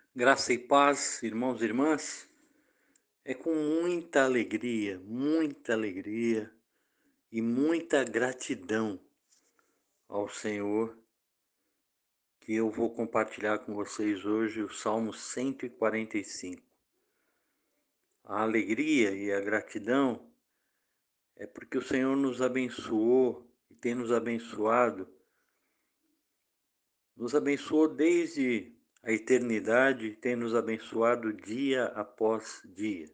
Graça e paz, irmãos e irmãs. É com muita alegria e muita gratidão ao Senhor que eu vou compartilhar com vocês hoje o Salmo 145. A alegria e a gratidão é porque o Senhor nos abençoou e tem nos abençoou desde a eternidade, tem nos abençoado dia após dia.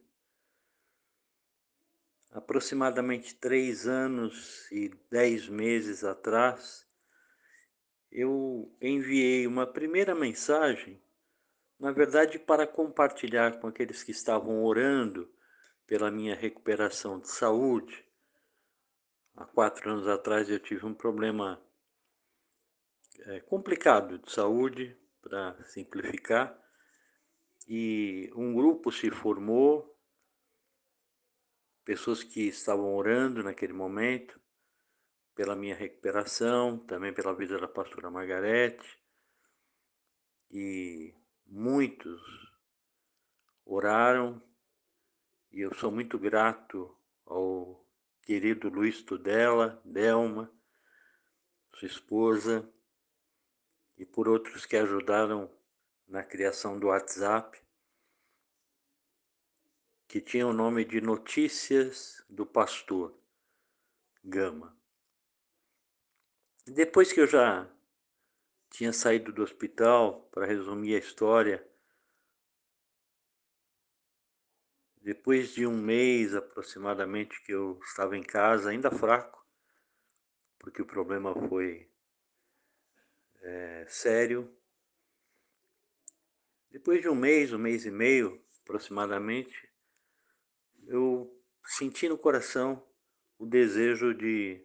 Aproximadamente 3 anos e 10 meses atrás, eu enviei uma primeira mensagem, na verdade, para compartilhar com aqueles que estavam orando pela minha recuperação de saúde. Há 4 anos atrás eu tive um problema complicado de saúde, para simplificar, e um grupo se formou, pessoas que estavam orando naquele momento pela minha recuperação, também pela vida da pastora Margarete, e muitos oraram, e eu sou muito grato ao querido Luiz Tudela, Delma, sua esposa, e por outros que ajudaram na criação do WhatsApp, que tinha o nome de Notícias do Pastor Gama. E depois que eu já tinha saído do hospital, para resumir a história, depois de um mês aproximadamente que eu estava em casa, ainda fraco, porque o problema foi sério. Depois de um mês e meio aproximadamente, eu senti no coração o desejo de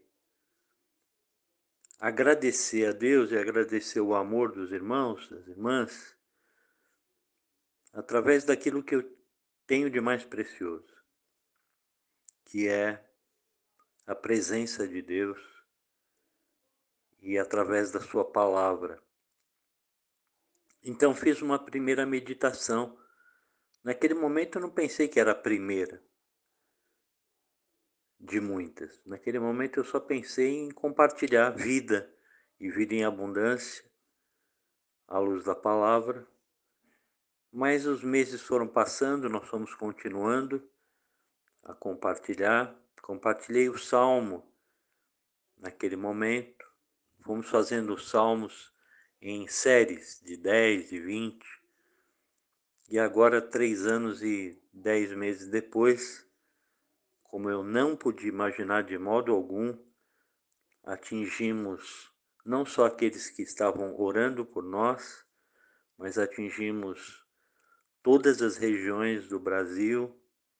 agradecer a Deus e agradecer o amor dos irmãos, das irmãs, através daquilo que eu tenho de mais precioso, que é a presença de Deus e através da sua palavra. Então fiz uma primeira meditação. Naquele momento eu não pensei que era a primeira de muitas. Naquele momento eu só pensei em compartilhar vida e vida em abundância, à luz da palavra. Mas os meses foram passando, nós fomos continuando a compartilhar. Compartilhei o Salmo naquele momento. Fomos fazendo os Salmos em séries de 10, de 20. E agora, 3 anos e 10 meses depois, como eu não podia imaginar de modo algum, atingimos não só aqueles que estavam orando por nós, mas atingimos todas as regiões do Brasil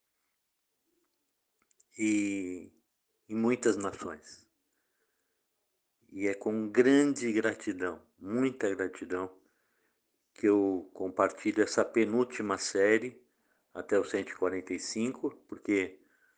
e em muitas nações. E é com grande gratidão, muita gratidão, que eu compartilho essa penúltima série até o 145, porque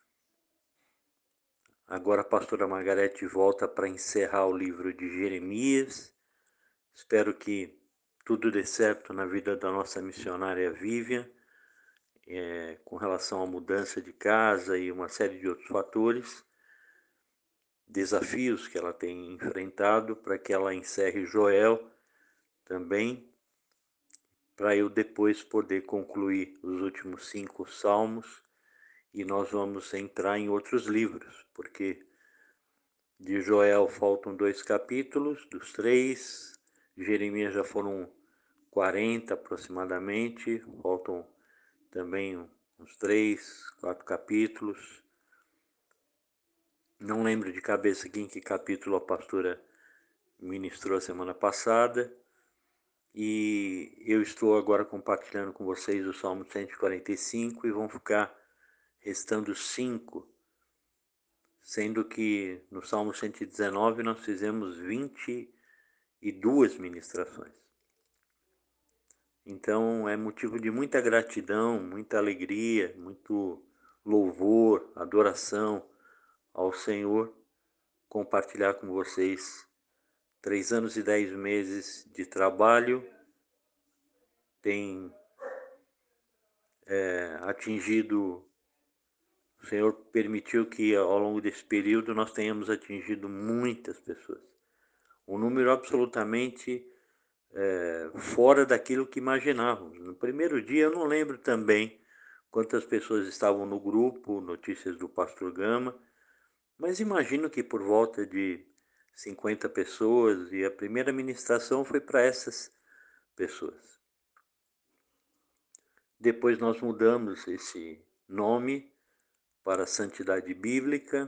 agora a pastora Margarete volta para encerrar o livro de Jeremias. Espero que tudo dê certo na vida da nossa missionária Vivian, com relação à mudança de casa e uma série de outros fatores, desafios que ela tem enfrentado, para que ela encerre Joel também, para eu depois poder concluir os últimos 5 salmos, e nós vamos entrar em outros livros, porque de Joel faltam 2 capítulos, dos 3, de Jeremias já foram 40 aproximadamente, faltam também uns 3, 4 capítulos. Não lembro de cabeça aqui em que capítulo a pastora ministrou a semana passada. E eu estou agora compartilhando com vocês o Salmo 145 e vão ficar restando 5, sendo que no Salmo 119 nós fizemos 22 ministrações. Então é motivo de muita gratidão, muita alegria, muito louvor, adoração ao Senhor, compartilhar com vocês 3 anos e 10 meses de trabalho. Tem atingido, o Senhor permitiu que ao longo desse período nós tenhamos atingido muitas pessoas. Um número absolutamente fora daquilo que imaginávamos. No primeiro dia eu não lembro também quantas pessoas estavam no grupo Notícias do Pastor Gama, mas imagino que por volta de 50 pessoas, e a primeira ministração foi para essas pessoas. Depois nós mudamos esse nome para Santidade Bíblica,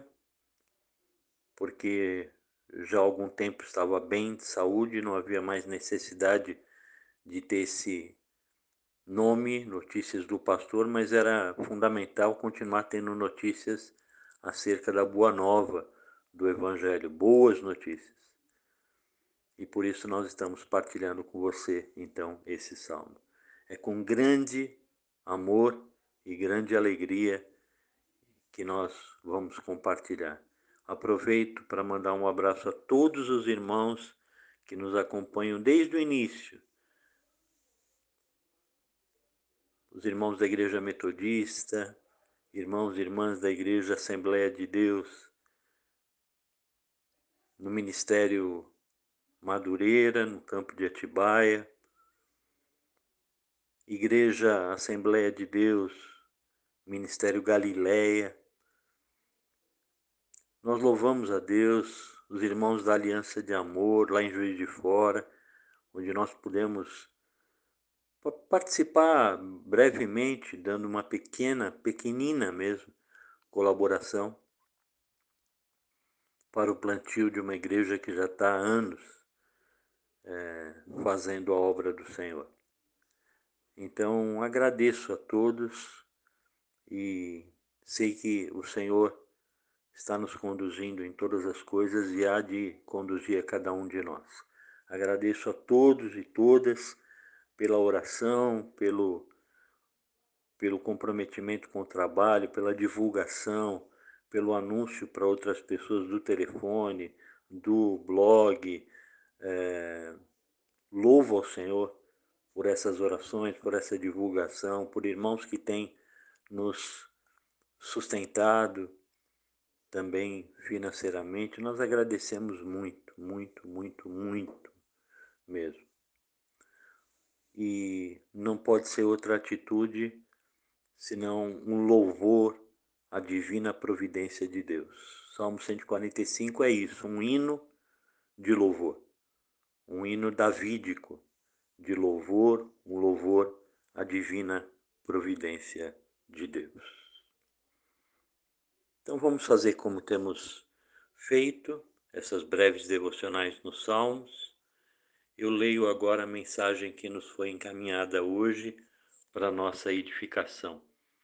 porque já há algum tempo estava bem de saúde, não havia mais necessidade de ter esse nome, Notícias do Pastor, mas era fundamental continuar tendo notícias acerca da boa nova do Evangelho, boas notícias. E por isso nós estamos partilhando com você, então, esse salmo. É com grande amor e grande alegria que nós vamos compartilhar. Aproveito para mandar um abraço a todos os irmãos que nos acompanham desde o início. Os irmãos da Igreja Metodista, irmãos e irmãs da Igreja Assembleia de Deus, no Ministério Madureira, no campo de Atibaia, Igreja Assembleia de Deus, Ministério Galileia. Nós louvamos a Deus, os irmãos da Aliança de Amor, lá em Juiz de Fora, onde nós pudemos participar brevemente, dando uma pequenina mesmo, colaboração para o plantio de uma igreja que já está há anos fazendo a obra do Senhor. Então, agradeço a todos e sei que o Senhor está nos conduzindo em todas as coisas e há de conduzir a cada um de nós. Agradeço a todos e todas pela oração, pelo comprometimento com o trabalho, pela divulgação, pelo anúncio para outras pessoas do telefone, do blog. Louvo ao Senhor por essas orações, por essa divulgação, por irmãos que têm nos sustentado também financeiramente. Nós agradecemos muito, muito, muito, muito mesmo. E não pode ser outra atitude senão um louvor à divina providência de Deus. Salmo 145 é isso, um hino de louvor, um hino davídico de louvor, um louvor à divina providência de Deus. Então vamos fazer como temos feito, essas breves devocionais nos Salmos. Eu leio agora a mensagem que nos foi encaminhada hoje para nossa edificação.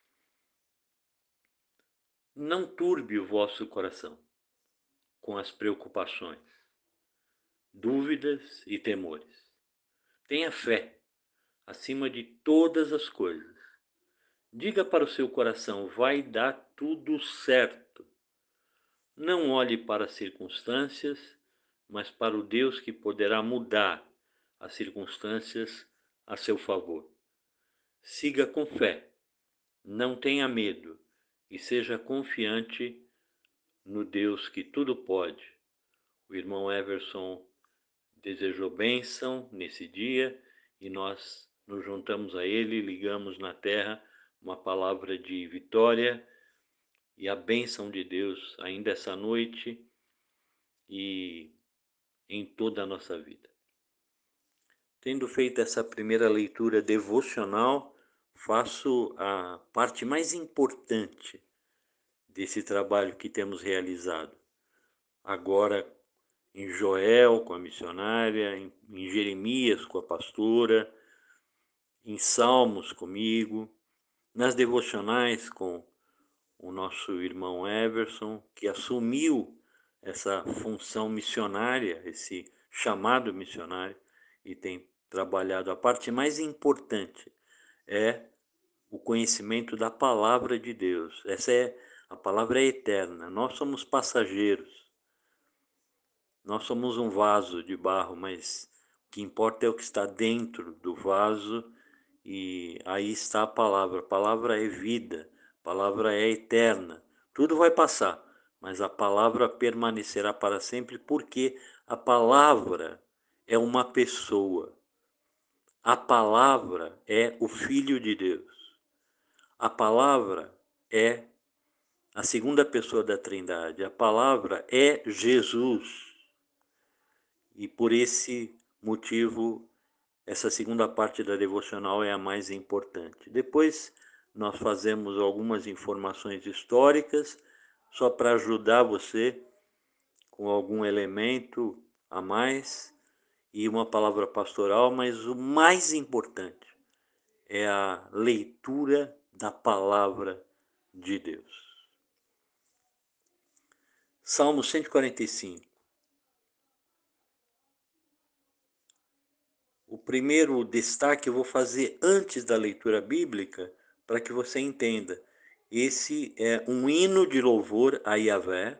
Não turbe o vosso coração com as preocupações, dúvidas e temores. Tenha fé acima de todas as coisas. Diga para o seu coração, vai dar tudo certo. Não olhe para as circunstâncias, mas para o Deus que poderá mudar as circunstâncias a seu favor. Siga com fé, não tenha medo e seja confiante no Deus que tudo pode. O irmão Everson desejou bênção nesse dia e nós nos juntamos a ele, ligamos na terra uma palavra de vitória e a bênção de Deus ainda essa noite e em toda a nossa vida. Tendo feito essa primeira leitura devocional, faço a parte mais importante desse trabalho que temos realizado. Agora em Joel com a missionária, em Jeremias com a pastora, em Salmos comigo, nas devocionais com o nosso irmão Everson, que assumiu essa função missionária, esse chamado missionário, e tem trabalhado. A parte mais importante é o conhecimento da palavra de Deus. A palavra é eterna. Nós somos passageiros. Nós somos um vaso de barro, mas o que importa é o que está dentro do vaso E aí está a palavra é vida, a palavra é eterna. Tudo vai passar, mas a palavra permanecerá para sempre, porque a palavra é uma pessoa. A palavra é o Filho de Deus. A palavra é a segunda pessoa da Trindade. A palavra é Jesus. E por esse motivo, essa segunda parte da devocional é a mais importante. Depois nós fazemos algumas informações históricas, só para ajudar você com algum elemento a mais e uma palavra pastoral, mas o mais importante é a leitura da palavra de Deus. Salmo 145. O primeiro destaque eu vou fazer antes da leitura bíblica, para que você entenda. Esse é um hino de louvor a Yahvé,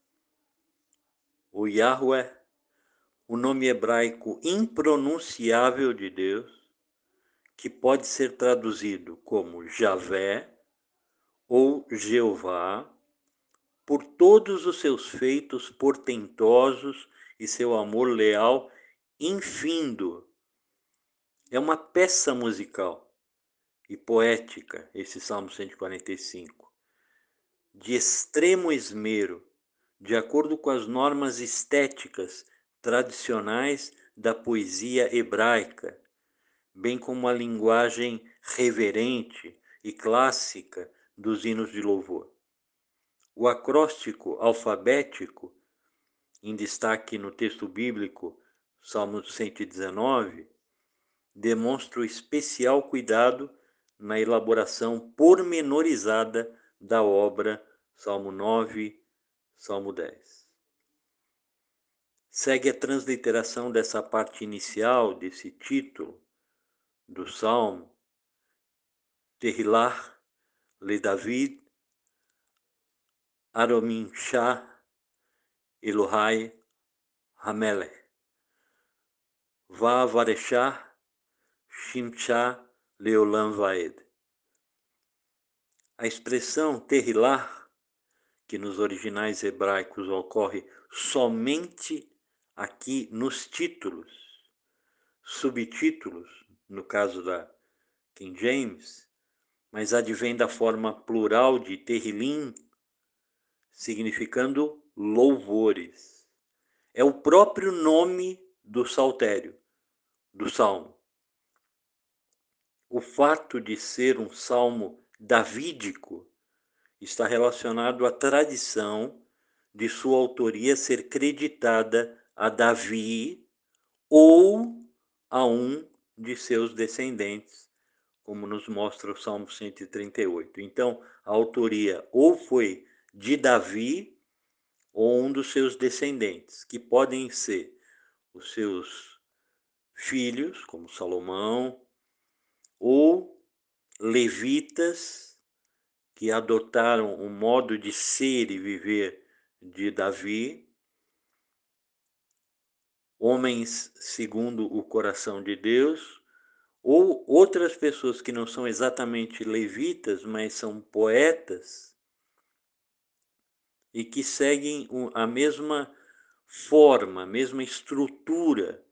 o Yahweh, o nome hebraico impronunciável de Deus, que pode ser traduzido como Javé ou Jeová, por todos os seus feitos portentosos e seu amor leal infindo. É uma peça musical e poética, esse Salmo 145, de extremo esmero, de acordo com as normas estéticas tradicionais da poesia hebraica, bem como a linguagem reverente e clássica dos hinos de louvor. O acróstico alfabético, em destaque no texto bíblico, Salmo 119, demonstra o especial cuidado na elaboração pormenorizada da obra, Salmo 9, Salmo 10. Segue a transliteração dessa parte inicial, desse título do Salmo, Tehillah le David, Aromim Shah, Elohai Hamelech, Va Vareshah, Shimshah Leolam Vaed. A expressão Tehillah, que nos originais hebraicos ocorre somente aqui nos títulos, subtítulos, no caso da King James, mas advém da forma plural de Tehillim, significando louvores. É o próprio nome do saltério, do salmo. O fato de ser um salmo davídico está relacionado à tradição de sua autoria ser creditada a Davi ou a um de seus descendentes, como nos mostra o Salmo 138. Então, a autoria ou foi de Davi ou um dos seus descendentes, que podem ser os seus filhos, como Salomão, ou levitas, que adotaram o modo de ser e viver de Davi, homens segundo o coração de Deus, ou outras pessoas que não são exatamente levitas, mas são poetas, e que seguem a mesma forma, a mesma estrutura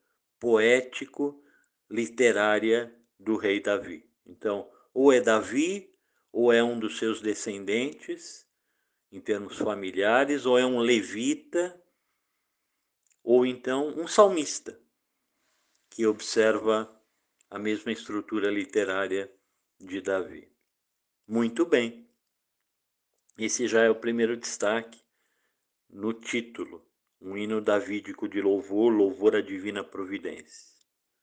poético-literária do rei Davi. Então, ou é Davi, ou é um dos seus descendentes, em termos familiares, ou é um levita, ou então um salmista, que observa a mesma estrutura literária de Davi. Muito bem. Esse já é o primeiro destaque no título, um hino davídico de louvor, louvor à divina providência.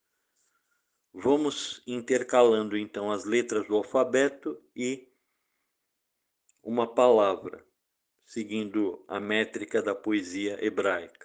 Vamos intercalando então as letras do alfabeto e uma palavra, seguindo a métrica da poesia hebraica.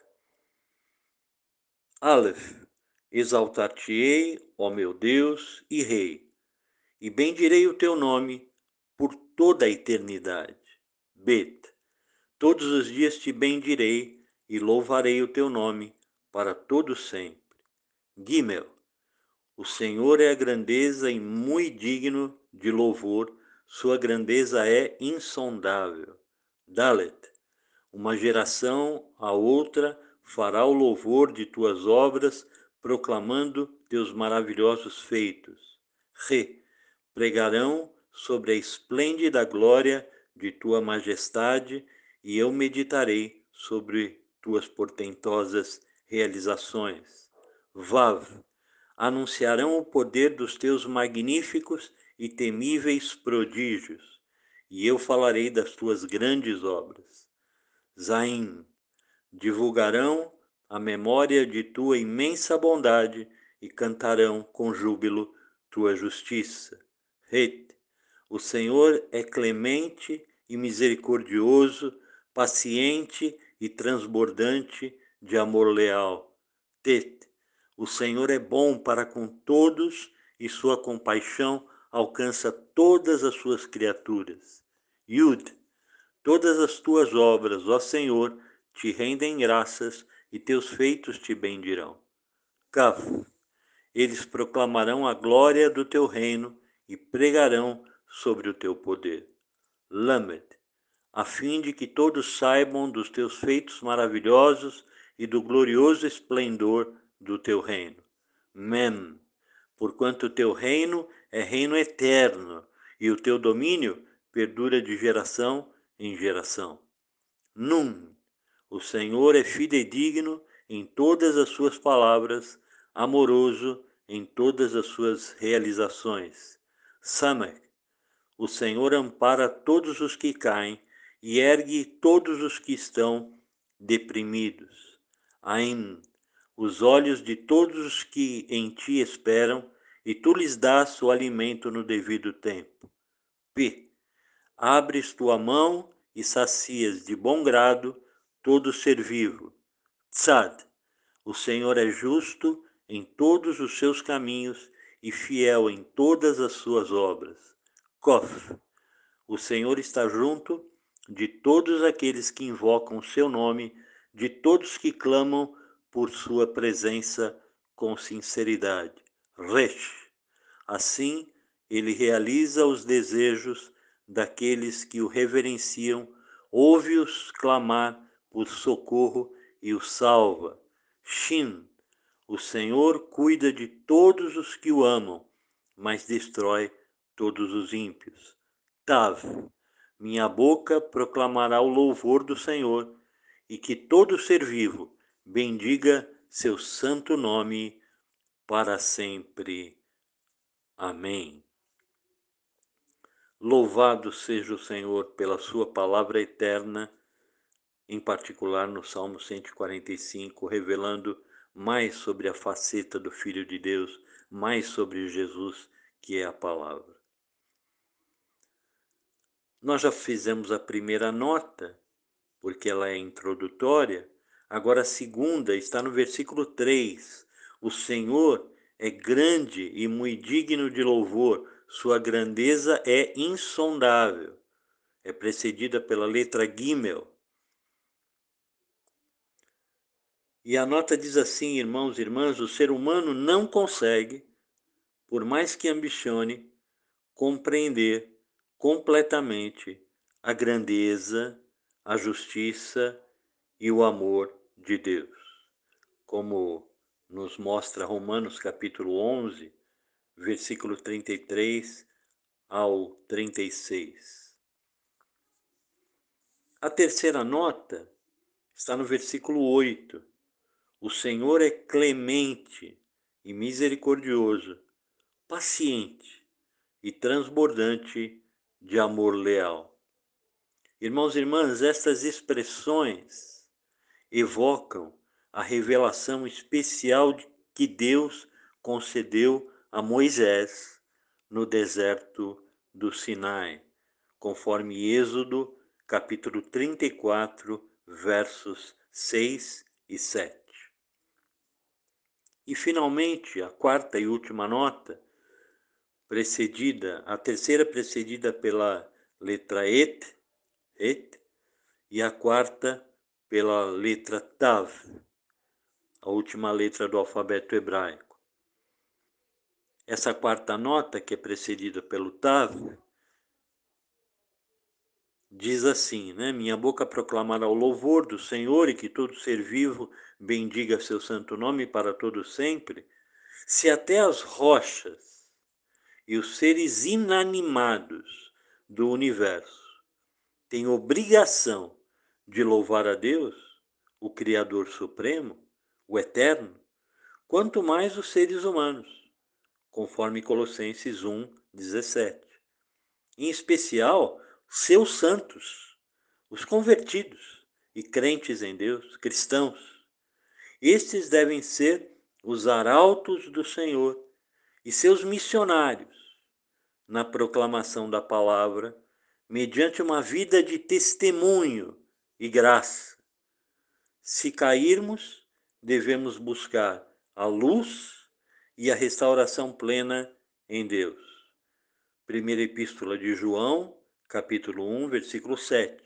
Aleph, exaltar-te-ei, ó meu Deus e Rei, e bendirei o teu nome por toda a eternidade. Bet, todos os dias te bendirei e louvarei o teu nome para todo sempre. Gimel, O Senhor é a grandeza e muito digno de louvor, sua grandeza é insondável. Dalet, uma geração a outra fará o louvor de tuas obras, proclamando teus maravilhosos feitos. Re, pregarão sobre a esplêndida glória de tua majestade, e eu meditarei sobre tuas portentosas realizações. Vav, anunciarão o poder dos teus magníficos e temíveis prodígios, e eu falarei das tuas grandes obras. Zaim, divulgarão a memória de tua imensa bondade e cantarão com júbilo tua justiça. Het, o Senhor é clemente e misericordioso, paciente e transbordante de amor leal. Tet, o Senhor é bom para com todos e sua compaixão alcança todas as suas criaturas. Yud, todas as tuas obras, ó Senhor, te rendem graças e teus feitos te bendirão. Kaf, eles proclamarão a glória do teu reino e pregarão sobre o teu poder. Lamed, a fim de que todos saibam dos teus feitos maravilhosos e do glorioso esplendor do teu reino. Mem, porquanto o teu reino é reino eterno e o teu domínio perdura de geração em geração. Num, o Senhor é fidedigno em todas as suas palavras, amoroso em todas as suas realizações. Samek, o Senhor ampara todos os que caem e ergue todos os que estão deprimidos. Ain, os olhos de todos os que em ti esperam, e tu lhes dás o alimento no devido tempo. P, abres tua mão e sacias de bom grado todo ser vivo. Tzad, o Senhor é justo em todos os seus caminhos e fiel em todas as suas obras. Kof, o Senhor está junto de todos aqueles que invocam o seu nome, de todos que clamam por sua presença com sinceridade. Resh, assim ele realiza os desejos daqueles que o reverenciam, ouve-os clamar por socorro e o salva. Shin, o Senhor cuida de todos os que o amam, mas destrói todos os ímpios. Tav, minha boca proclamará o louvor do Senhor, e que todo ser vivo bendiga seu santo nome para sempre. Amém. Louvado seja o Senhor pela sua palavra eterna, em particular no Salmo 145, revelando mais sobre a faceta do Filho de Deus, mais sobre Jesus, que é a palavra. Nós já fizemos a primeira nota, porque ela é introdutória. Agora a segunda está no versículo 3. O Senhor é grande e muito digno de louvor, sua grandeza é insondável. É precedida pela letra Gimel. E a nota diz assim, irmãos e irmãs, o ser humano não consegue, por mais que ambicione, compreender completamente a grandeza, a justiça e o amor de Deus. Como nos mostra Romanos capítulo 11, versículo 33 ao 36. A terceira nota está no versículo 8. O Senhor é clemente e misericordioso, paciente e transbordante de amor leal. Irmãos e irmãs, estas expressões evocam a revelação especial que Deus concedeu a Moisés no deserto do Sinai, conforme Êxodo, capítulo 34, versos 6 e 7. E, finalmente, a quarta e última nota, a terceira precedida pela letra et, e a quarta pela letra tav, a última letra do alfabeto hebraico. Essa quarta nota, que é precedida pelo Tav, diz assim, né? Minha boca proclamará o louvor do Senhor, e que todo ser vivo bendiga seu santo nome para todo sempre. Se até as rochas e os seres inanimados do universo têm obrigação de louvar a Deus, o Criador Supremo, o Eterno, quanto mais os seres humanos, conforme Colossenses 1:17. Em especial, seus santos, os convertidos e crentes em Deus, cristãos. Estes devem ser os arautos do Senhor e seus missionários na proclamação da palavra, mediante uma vida de testemunho e graça. Se cairmos, devemos buscar a luz e a restauração plena em Deus. Primeira Epístola de João, capítulo 1, versículo 7.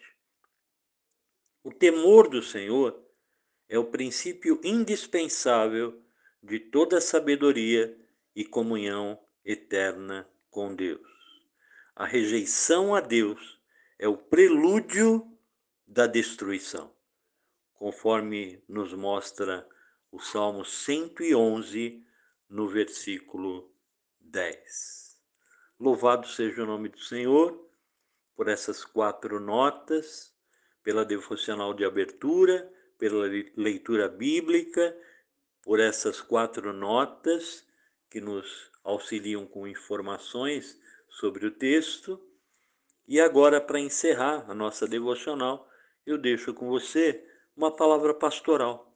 O temor do Senhor é o princípio indispensável de toda sabedoria e comunhão eterna com Deus. A rejeição a Deus é o prelúdio da destruição, conforme nos mostra o Salmo 111, no versículo 10. Louvado seja o nome do Senhor por essas 4 notas, pela devocional de abertura, pela leitura bíblica, por essas 4 notas que nos auxiliam com informações sobre o texto. E agora, para encerrar a nossa devocional, eu deixo com você uma palavra pastoral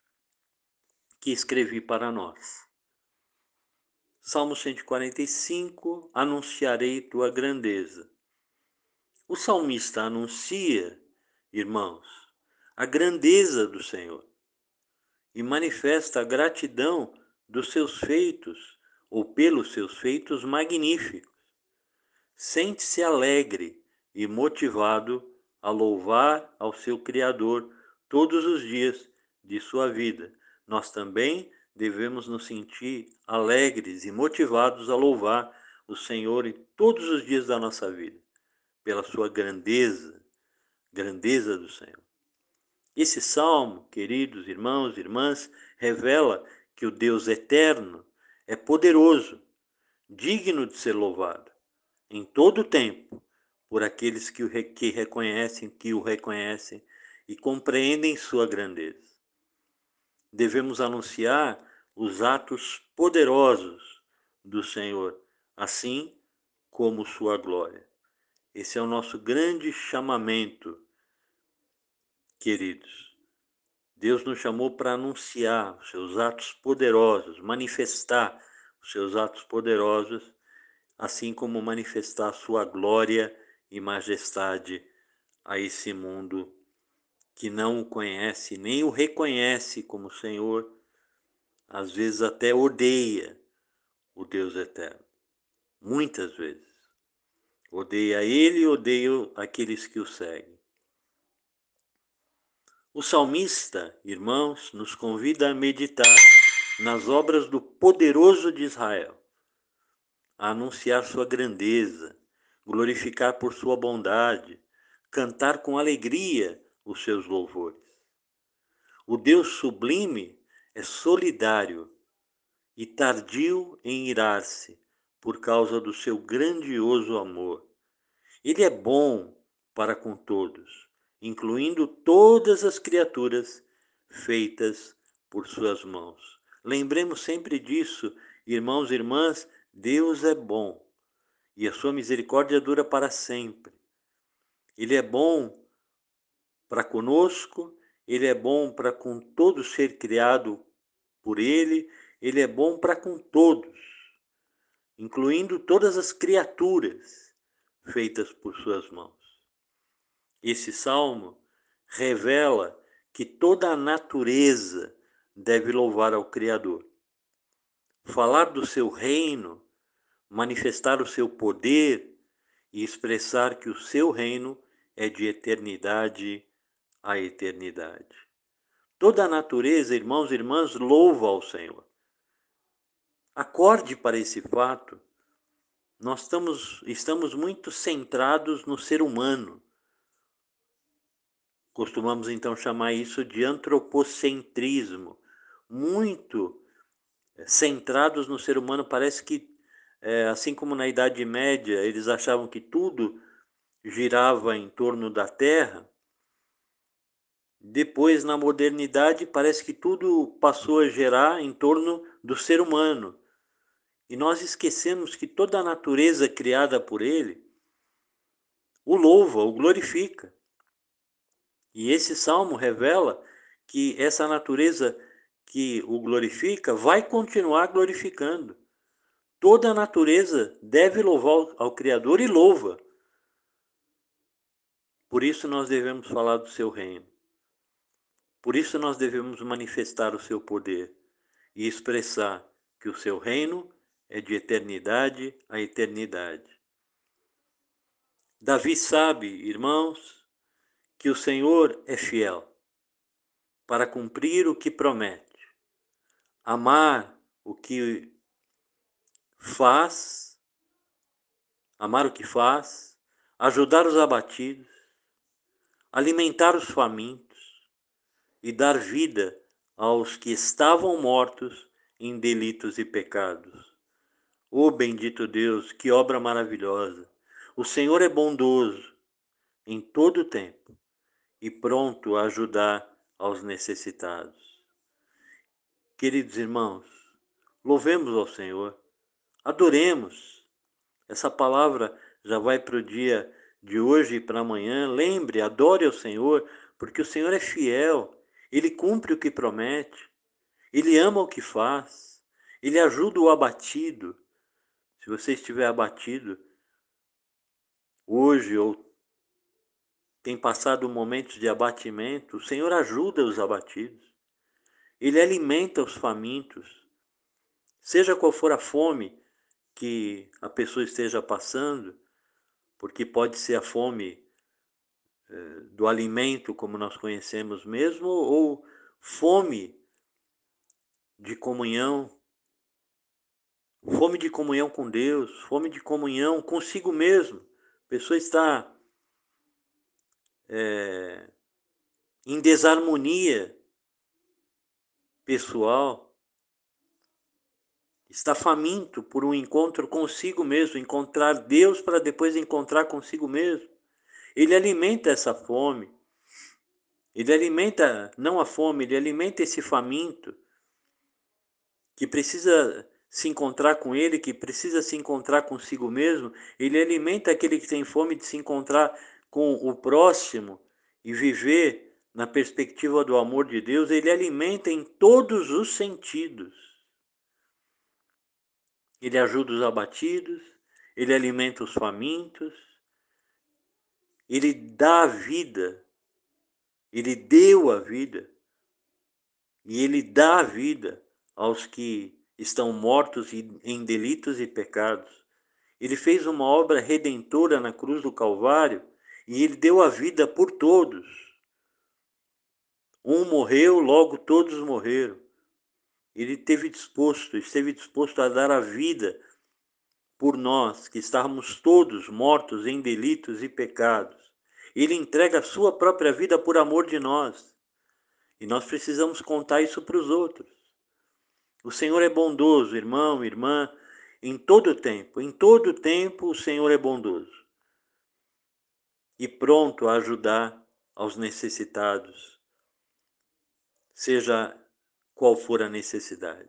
que escrevi para nós. Salmo 145, anunciarei tua grandeza. O salmista anuncia, irmãos, a grandeza do Senhor e manifesta a gratidão dos seus feitos ou pelos seus feitos magníficos. Sente-se alegre e motivado a louvar ao seu Criador todos os dias de sua vida. Nós também devemos nos sentir alegres e motivados a louvar o Senhor em todos os dias da nossa vida, pela sua grandeza, grandeza do Senhor. Esse salmo, queridos irmãos e irmãs, revela que o Deus eterno é poderoso, digno de ser louvado em todo o tempo por aqueles que o reconhecem e compreendem sua grandeza. Devemos anunciar os atos poderosos do Senhor, assim como sua glória. Esse é o nosso grande chamamento, queridos. Deus nos chamou para anunciar os seus atos poderosos, manifestar os seus atos poderosos, assim como manifestar sua glória e majestade a esse mundo que não o conhece, nem o reconhece como Senhor, às vezes até odeia o Deus eterno. Muitas vezes. Odeia ele e odeia aqueles que o seguem. O salmista, irmãos, nos convida a meditar nas obras do poderoso de Israel, a anunciar sua grandeza, glorificar por sua bondade, cantar com alegria os seus louvores. O Deus sublime é solidário e tardio em irar-se por causa do seu grandioso amor. Ele é bom para com todos, incluindo todas as criaturas feitas por suas mãos. Lembremos sempre disso, irmãos e irmãs, Deus é bom e a sua misericórdia dura para sempre. Ele é bom para conosco, ele é bom para com todo ser criado por ele, ele é bom para com todos, incluindo todas as criaturas feitas por suas mãos. Esse salmo revela que toda a natureza deve louvar ao Criador. Falar do seu reino, manifestar o seu poder e expressar que o seu reino é de eternidade a eternidade. Toda a natureza, irmãos e irmãs, louva ao Senhor. Acorde para esse fato. Nós estamos muito centrados no ser humano. Costumamos então chamar isso de antropocentrismo. Muito centrados no ser humano, parece que, assim como na Idade Média, eles achavam que tudo girava em torno da Terra. Depois, na modernidade, parece que tudo passou a girar em torno do ser humano. E nós esquecemos que toda a natureza criada por ele o louva, o glorifica. E esse salmo revela que essa natureza que o glorifica vai continuar glorificando. Toda a natureza deve louvar ao Criador e louva. Por isso nós devemos falar do seu reino. Por isso nós devemos manifestar o seu poder e expressar que o seu reino é de eternidade a eternidade. Davi sabe, irmãos, que o Senhor é fiel para cumprir o que promete, amar o que faz, amar o que faz, ajudar os abatidos, alimentar os famintos e dar vida aos que estavam mortos em delitos e pecados. Ó bendito Deus, que obra maravilhosa! O Senhor é bondoso em todo o tempo e pronto a ajudar aos necessitados. Queridos irmãos, louvemos ao Senhor, adoremos. Essa palavra já vai para o dia de hoje e para amanhã. Lembre, adore ao Senhor, porque o Senhor é fiel, Ele cumpre o que promete, Ele ama o que faz, Ele ajuda o abatido. Se você estiver abatido hoje ou tem passado momentos de abatimento, o Senhor ajuda os abatidos. Ele alimenta os famintos. Seja qual for a fome que a pessoa esteja passando, porque pode ser a fome do alimento como nós conhecemos mesmo, ou fome de comunhão, fome de comunhão com Deus, fome de comunhão consigo mesmo. A pessoa está em desarmonia pessoal, está faminto por um encontro consigo mesmo, encontrar Deus para depois encontrar consigo mesmo. Ele alimenta essa fome. Ele alimenta não a fome, ele alimenta esse faminto que precisa se encontrar com ele, que precisa se encontrar consigo mesmo. Ele alimenta aquele que tem fome de se encontrar com o próximo e viver na perspectiva do amor de Deus. Ele alimenta em todos os sentidos. Ele ajuda os abatidos, ele alimenta os famintos, ele dá a vida, ele deu a vida e ele dá a vida aos que estão mortos em delitos e pecados. Ele fez uma obra redentora na cruz do Calvário e ele deu a vida por todos. Um morreu, logo todos morreram. Ele esteve disposto a dar a vida por nós, que estávamos todos mortos em delitos e pecados. Ele entrega a sua própria vida por amor de nós. E nós precisamos contar isso para os outros. O Senhor é bondoso, irmão, irmã, em todo o tempo. Em todo o tempo o Senhor é bondoso. E pronto a ajudar aos necessitados, seja qual for a necessidade.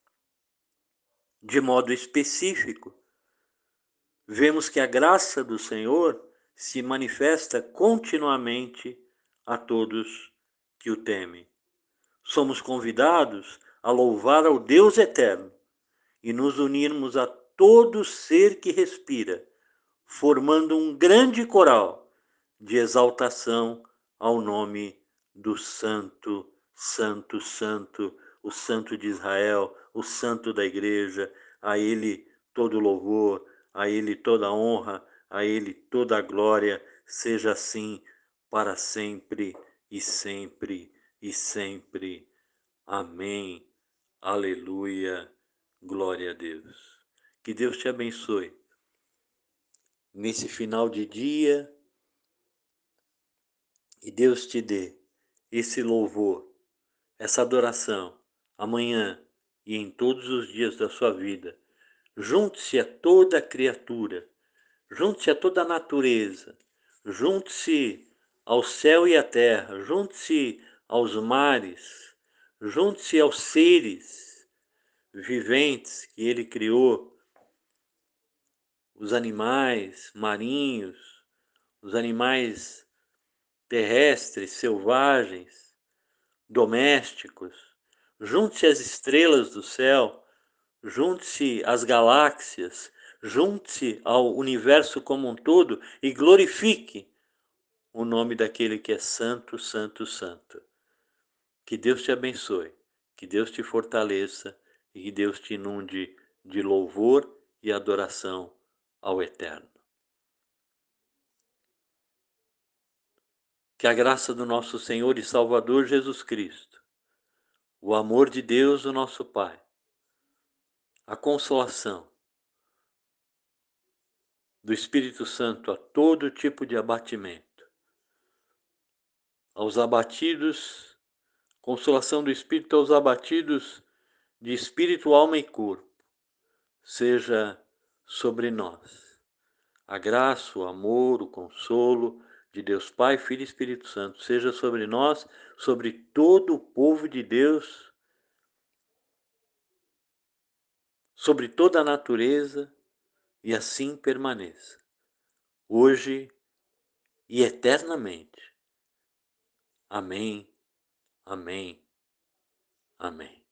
De modo específico, vemos que a graça do Senhor se manifesta continuamente a todos que o temem. Somos convidados a louvar ao Deus eterno e nos unirmos a todo ser que respira, formando um grande coral de exaltação ao nome do Santo, Santo, Santo, o Santo de Israel, o Santo da Igreja. A Ele todo louvor, a Ele toda honra, a Ele toda glória, seja assim para sempre e sempre e sempre. Amém. Aleluia. Glória a Deus. Que Deus te abençoe. Nesse final de dia, e Deus te dê esse louvor, essa adoração, amanhã e em todos os dias da sua vida. Junte-se a toda criatura, junte-se a toda a natureza, junte-se ao céu e à terra, junte-se aos mares, junte-se aos seres viventes que ele criou, os animais marinhos, os animais terrestres, selvagens, domésticos, junte-se às estrelas do céu, junte-se às galáxias, junte-se ao universo como um todo e glorifique o nome daquele que é santo, santo, santo. Que Deus te abençoe, que Deus te fortaleça e que Deus te inunde de louvor e adoração ao Eterno. Que a graça do nosso Senhor e Salvador Jesus Cristo, o amor de Deus, o nosso Pai, a consolação do Espírito Santo a todo tipo de abatimento, aos abatidos, consolação do Espírito aos abatidos de espírito, alma e corpo, seja sobre nós. A graça, o amor, o consolo de Deus Pai, Filho e Espírito Santo seja sobre nós, sobre todo o povo de Deus, sobre toda a natureza, e assim permaneça, hoje e eternamente. Amém, amém, amém.